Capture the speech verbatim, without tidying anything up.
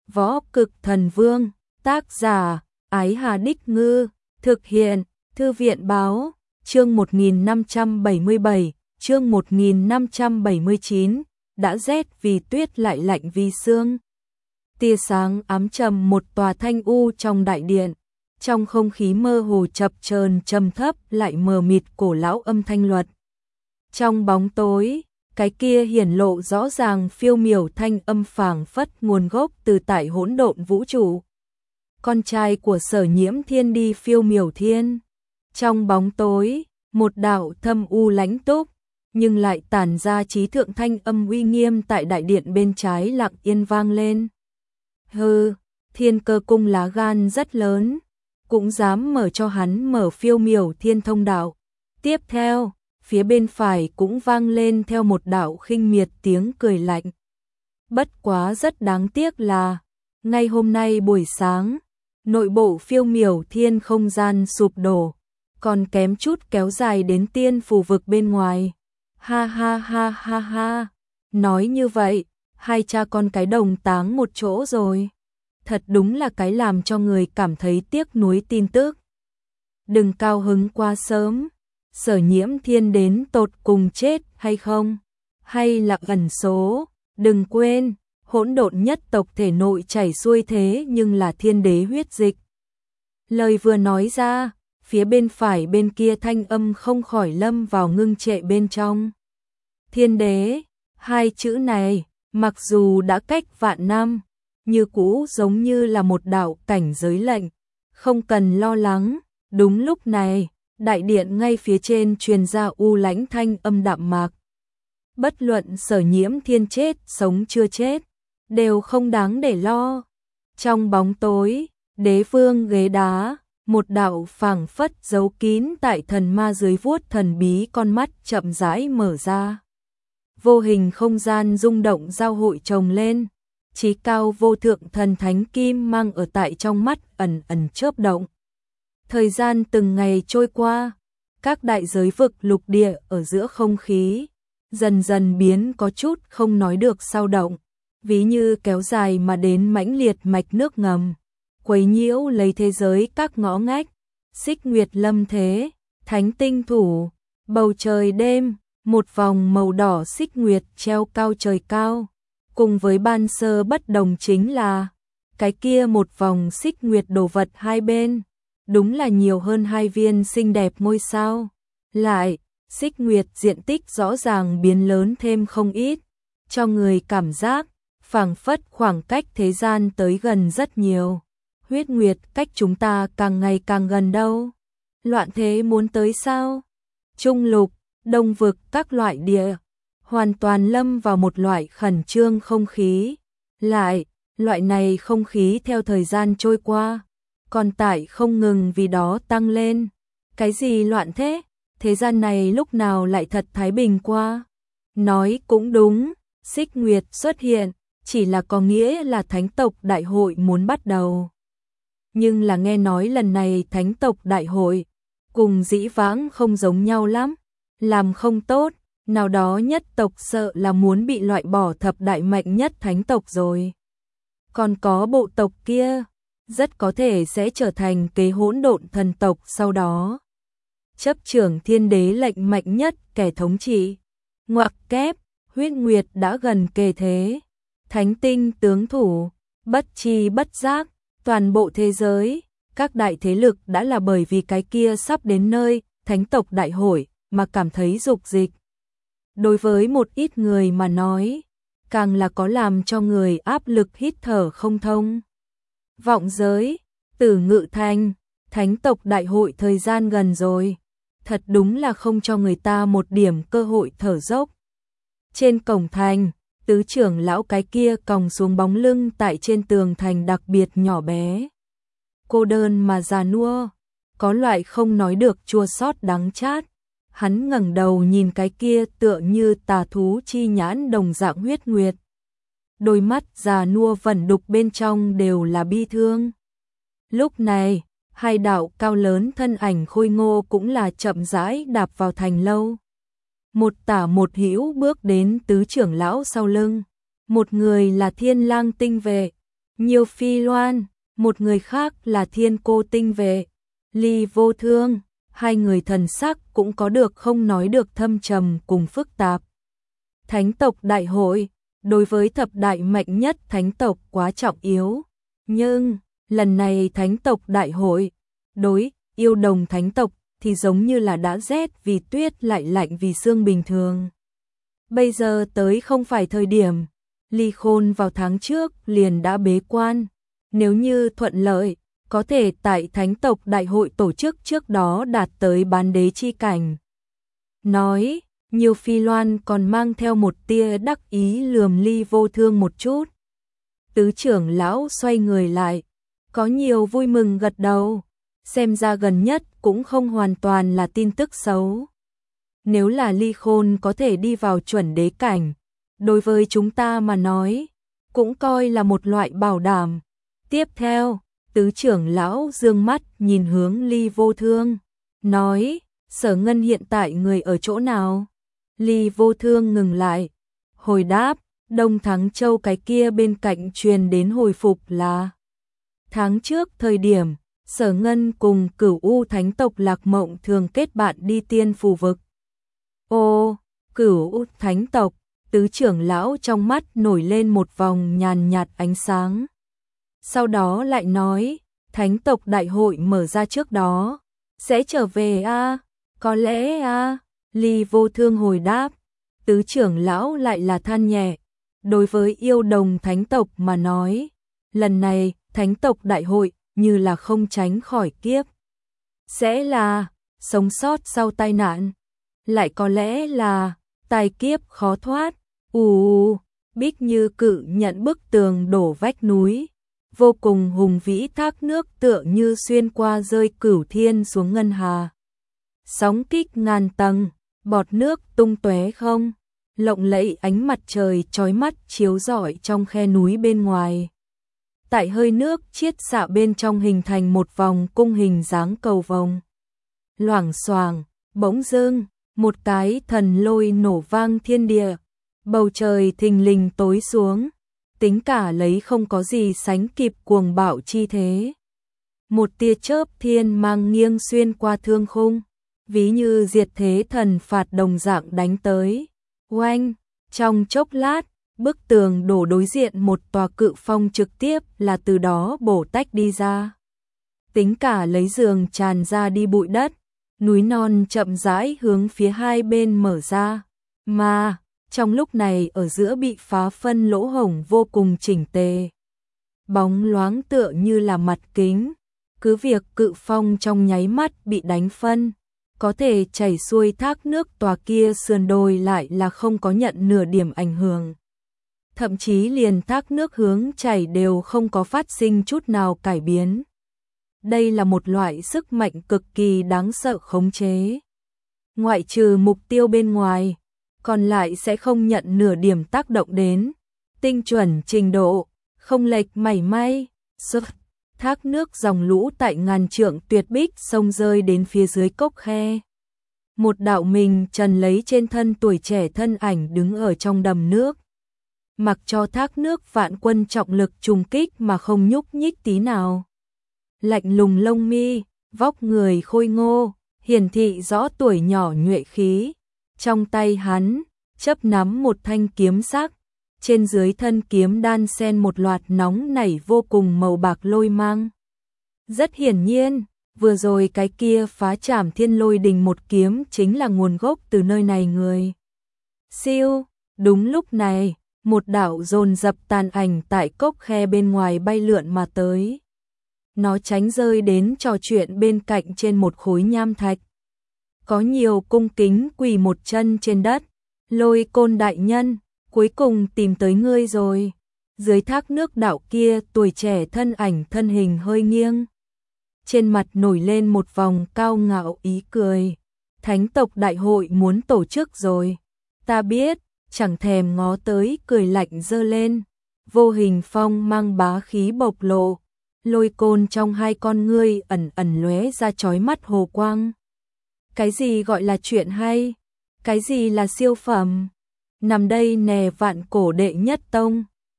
Võ Cực Thần Vương, tác giả, Ái Hà Đích Ngư, thực hiện, Thư viện Báo, chương một nghìn năm trăm bảy mươi bảy, chương một nghìn năm trăm bảy mươi chín, đã rét vì tuyết lại lạnh vì sương. Tia sáng ám trầm một tòa thanh u trong đại điện, trong không khí mơ hồ chập chờn trầm thấp lại mờ mịt cổ lão âm thanh luật. Trong bóng tối, cái kia hiển lộ rõ ràng phiêu miểu thanh âm phảng phất nguồn gốc từ tại hỗn độn vũ trụ. Con trai của Sở Nhiễm Thiên đi phiêu miểu thiên. Trong bóng tối, một đạo thâm u lãnh túc, nhưng lại tản ra trí thượng thanh âm uy nghiêm tại đại điện bên trái lặng yên vang lên. Hừ, Thiên Cơ Cung lá gan rất lớn, cũng dám mở cho hắn mở phiêu miểu thiên thông đạo. Tiếp theo, phía bên phải cũng vang lên theo một đạo khinh miệt tiếng cười lạnh. Bất quá rất đáng tiếc là, ngay hôm nay buổi sáng, nội bộ phiêu miểu thiên không gian sụp đổ, còn kém chút kéo dài đến tiên phù vực bên ngoài. Ha ha ha ha ha, nói như vậy, hai cha con cái đồng táng một chỗ rồi. Thật đúng là cái làm cho người cảm thấy tiếc nuối tin tức. Đừng cao hứng quá sớm, Sở Nhiễm Thiên đến tột cùng chết hay không? Hay là ẩn số? Đừng quên, hỗn độn nhất tộc thể nội chảy xuôi thế nhưng là thiên đế huyết dịch. Lời vừa nói ra, phía bên phải bên kia thanh âm không khỏi lâm vào ngưng trệ bên trong. Thiên đế, hai chữ này, mặc dù đã cách vạn năm, như cũ giống như là một đạo cảnh giới lệnh, không cần lo lắng. Đúng lúc này, đại điện ngay phía trên truyền ra u lãnh thanh âm đạm mạc. Bất luận Sở Nhiễm Thiên chết sống chưa chết, đều không đáng để lo. Trong bóng tối, đế vương ghế đá, một đạo phảng phất giấu kín tại thần ma dưới vuốt thần bí con mắt chậm rãi mở ra. Vô hình không gian rung động giao hội chồng lên, chí cao vô thượng thần thánh kim mang ở tại trong mắt ẩn ẩn chớp động. Thời gian từng ngày trôi qua, các đại giới vực lục địa ở giữa không khí dần dần biến có chút không nói được sao động, ví như kéo dài mà đến mãnh liệt mạch nước ngầm, quấy nhiễu lấy thế giới các ngõ ngách. Xích nguyệt lâm thế, thánh tinh thủ, bầu trời đêm, một vòng màu đỏ xích nguyệt treo cao trời cao, cùng với ban sơ bất đồng chính là cái kia một vòng xích nguyệt đồ vật hai bên, đúng là nhiều hơn hai viên xinh đẹp ngôi sao. Lại, xích nguyệt diện tích rõ ràng biến lớn thêm không ít, cho người cảm giác phảng phất khoảng cách thế gian tới gần rất nhiều. Huyết nguyệt cách chúng ta càng ngày càng gần đâu. Loạn thế muốn tới sao? Trung lục, đông vực các loại địa, hoàn toàn lâm vào một loại khẩn trương không khí. Lại, loại này không khí theo thời gian trôi qua, còn tại không ngừng vì đó tăng lên. Cái gì loạn thế? Thế gian này lúc nào lại thật thái bình qua? Nói cũng đúng, xích nguyệt xuất hiện, chỉ là có nghĩa là thánh tộc đại hội muốn bắt đầu. Nhưng là nghe nói lần này thánh tộc đại hội, cùng dĩ vãng không giống nhau lắm, làm không tốt, nào đó nhất tộc sợ là muốn bị loại bỏ thập đại mạnh nhất thánh tộc rồi. Còn có bộ tộc kia, rất có thể sẽ trở thành kế hỗn độn thần tộc sau đó. Chấp trưởng thiên đế lệnh mạnh nhất kẻ thống trị, ngoặc kép, huyết nguyệt đã gần kề thế. Thánh tinh tướng thủ, bất chi bất giác, toàn bộ thế giới, các đại thế lực đã là bởi vì cái kia sắp đến nơi, thánh tộc đại hội, mà cảm thấy dục dịch. Đối với một ít người mà nói, càng là có làm cho người áp lực hít thở không thông. Vọng giới, Tử Ngự Thành, thánh tộc đại hội thời gian gần rồi, thật đúng là không cho người ta một điểm cơ hội thở dốc. Trên cổng thành, tứ trưởng lão cái kia còng xuống bóng lưng tại trên tường thành đặc biệt nhỏ bé. Cô đơn mà già nua, có loại không nói được chua xót đắng chát. Hắn ngẩng đầu nhìn cái kia tựa như tà thú chi nhãn đồng dạng huyết nguyệt. Đôi mắt già nua vẩn đục bên trong đều là bi thương. Lúc này, hai đạo cao lớn thân ảnh khôi ngô cũng là chậm rãi đạp vào thành lâu. Một tả một hữu bước đến tứ trưởng lão sau lưng. Một người là Thiên Lang tinh vệ, Nhiêu Phi Loan, một người khác là Thiên Cô Tinh Vệ, Ly Vô Thương, hai người thần sắc cũng có được không nói được thâm trầm cùng phức tạp. Thánh tộc đại hội, đối với thập đại mạnh nhất thánh tộc quá trọng yếu, nhưng lần này thánh tộc đại hội, đối yêu đồng thánh tộc thì giống như là đã rét vì tuyết lại lạnh vì sương bình thường. Bây giờ tới không phải thời điểm, Ly Khôn vào tháng trước liền đã bế quan, nếu như thuận lợi, có thể tại thánh tộc đại hội tổ chức trước đó đạt tới bán đế chi cảnh. Nói, Nhiêu Phi Loan còn mang theo một tia đắc ý lườm Ly Vô Thương một chút. Tứ trưởng lão xoay người lại, có nhiều vui mừng gật đầu, xem ra gần nhất cũng không hoàn toàn là tin tức xấu. Nếu là Ly Khôn có thể đi vào chuẩn đế cảnh, đối với chúng ta mà nói, cũng coi là một loại bảo đảm. Tiếp theo, tứ trưởng lão dương mắt nhìn hướng Ly Vô Thương, nói, Sở Ngân hiện tại người ở chỗ nào? Ly Vô Thương ngừng lại, hồi đáp, Đông Thắng Châu cái kia bên cạnh truyền đến hồi phục là tháng trước thời điểm, Sở Ngân cùng Cửu U Thánh tộc Lạc Mộng thường kết bạn đi tiên phù vực. Ô, Cửu U Thánh tộc, tứ trưởng lão trong mắt nổi lên một vòng nhàn nhạt ánh sáng. Sau đó lại nói, Thánh tộc đại hội mở ra trước đó, sẽ trở về a, à? Có lẽ a, à? Ly Vô Thương hồi đáp, tứ trưởng lão lại là than nhẹ, đối với yêu đồng thánh tộc mà nói, lần này thánh tộc đại hội như là không tránh khỏi kiếp. Sẽ là sống sót sau tai nạn, lại có lẽ là tai kiếp khó thoát. Ù, Bích Như cự nhận bức tường đổ vách núi, vô cùng hùng vĩ thác nước tựa như xuyên qua rơi cửu thiên xuống ngân hà. Sóng kích ngàn tầng, bọt nước tung tóe không, lộng lẫy ánh mặt trời chói mắt chiếu rọi trong khe núi bên ngoài. Tại hơi nước chiết xạ bên trong hình thành một vòng cung hình dáng cầu vồng. Loảng xoảng, bỗng dưng, một cái thần lôi nổ vang thiên địa, bầu trời thình lình tối xuống, tính cả lấy không có gì sánh kịp cuồng bạo chi thế. Một tia chớp thiên mang nghiêng xuyên qua thương khung, ví như diệt thế thần phạt đồng dạng đánh tới. Oanh, trong chốc lát, bức tường đổ đối diện một tòa cự phong trực tiếp là từ đó bổ tách đi ra. Tính cả lấy giường tràn ra đi bụi đất, núi non chậm rãi hướng phía hai bên mở ra, mà trong lúc này ở giữa bị phá phân lỗ hổng vô cùng chỉnh tề. Bóng loáng tựa như là mặt kính, cứ việc cự phong trong nháy mắt bị đánh phân, có thể chảy xuôi thác nước tòa kia sườn đồi lại là không có nhận nửa điểm ảnh hưởng. Thậm chí liền thác nước hướng chảy đều không có phát sinh chút nào cải biến. Đây là một loại sức mạnh cực kỳ đáng sợ khống chế. Ngoại trừ mục tiêu bên ngoài, còn lại sẽ không nhận nửa điểm tác động đến. Tinh chuẩn trình độ, không lệch mảy may. Sức, thác nước dòng lũ tại ngàn trượng tuyệt bích sông rơi đến phía dưới cốc khe. Một đạo mình trần lấy trên thân tuổi trẻ thân ảnh đứng ở trong đầm nước. Mặc cho thác nước vạn quân trọng lực trùng kích mà không nhúc nhích tí nào. Lạnh lùng lông mi, vóc người khôi ngô, hiển thị rõ tuổi nhỏ nhuệ khí. Trong tay hắn, chấp nắm một thanh kiếm sắc, trên dưới thân kiếm đan xen một loạt nóng nảy vô cùng màu bạc lôi mang. Rất hiển nhiên, vừa rồi cái kia phá trảm thiên lôi đình một kiếm chính là nguồn gốc từ nơi này người. Siêu, đúng lúc này, một đạo dồn dập tàn ảnh tại cốc khe bên ngoài bay lượn mà tới. Nó tránh rơi đến trò chuyện bên cạnh trên một khối nham thạch. Có nhiều cung kính quỳ một chân trên đất, Lôi Côn đại nhân, cuối cùng tìm tới ngươi rồi. Dưới thác nước đạo kia tuổi trẻ thân ảnh thân hình hơi nghiêng. Trên mặt nổi lên một vòng cao ngạo ý cười. Thánh tộc đại hội muốn tổ chức rồi. Ta biết, chẳng thèm ngó tới cười lạnh dơ lên. Vô hình phong mang bá khí bộc lộ. Lôi Côn trong hai con ngươi ẩn ẩn lóe ra chói mắt hồ quang. Cái gì gọi là chuyện hay? Cái gì là siêu phẩm? Nằm đây nè vạn cổ đệ nhất tông,